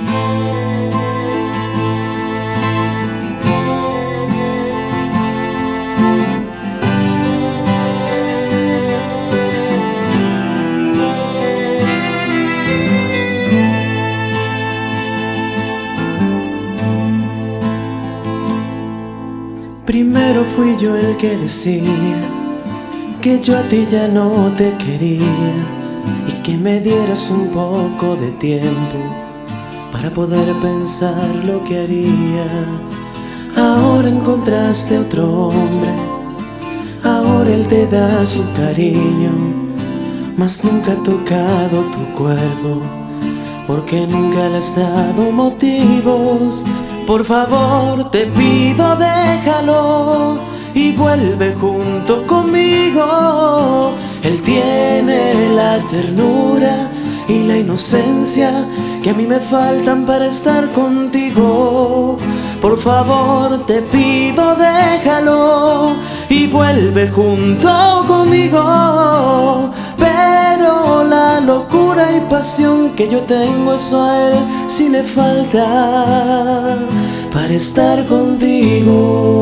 Primero fui yo el que decía que yo a ti ya no te quería y que me dieras un poco de tiempo para poder pensar lo que haría. Ahora encontraste otro hombre, ahora él te da su cariño, mas nunca ha tocado tu cuerpo, porque nunca le has dado motivos. Por favor te pido, déjalo y vuelve junto conmigo. Él tiene la ternura y la inocencia que a mí me faltan para estar contigo. Por favor te pido, déjalo y vuelve junto conmigo. Pero la locura y pasión que yo tengo, eso a él sí le falta para estar contigo.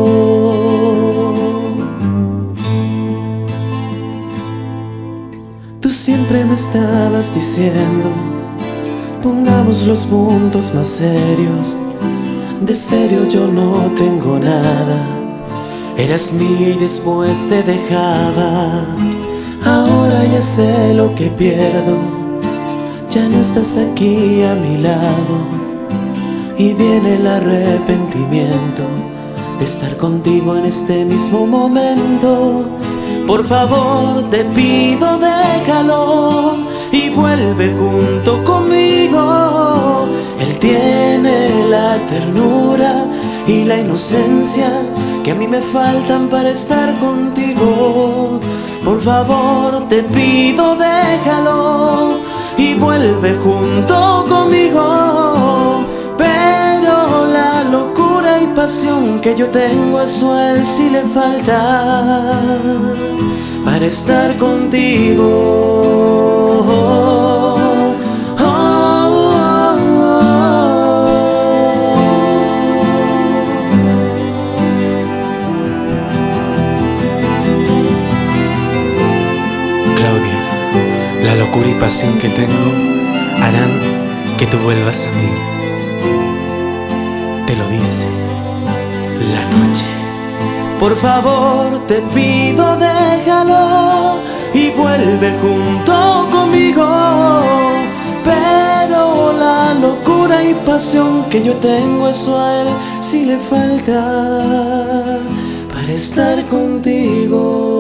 Tú siempre me estabas diciendo, pongamos los puntos más serios. De serio yo no tengo nada, eras mía y después te dejaba. Ahora ya sé lo que pierdo, ya no estás aquí a mi lado, y viene el arrepentimiento de estar contigo en este mismo momento. Por favor te pido, déjalo y vuelve junto conmigo. Él tiene la ternura y la inocencia que a mí me faltan para estar contigo. Por favor te pido, déjalo y vuelve junto conmigo. Pero la locura y pasión que yo tengo, eso a él sí le falta para estar contigo. Claudia, la locura y pasión que tengo harán que tú vuelvas a mí. Te lo dice la noche. Por favor te pido, déjalo y vuelve junto conmigo. Pero la locura y pasión que yo tengo, eso a él sí le falta para estar contigo.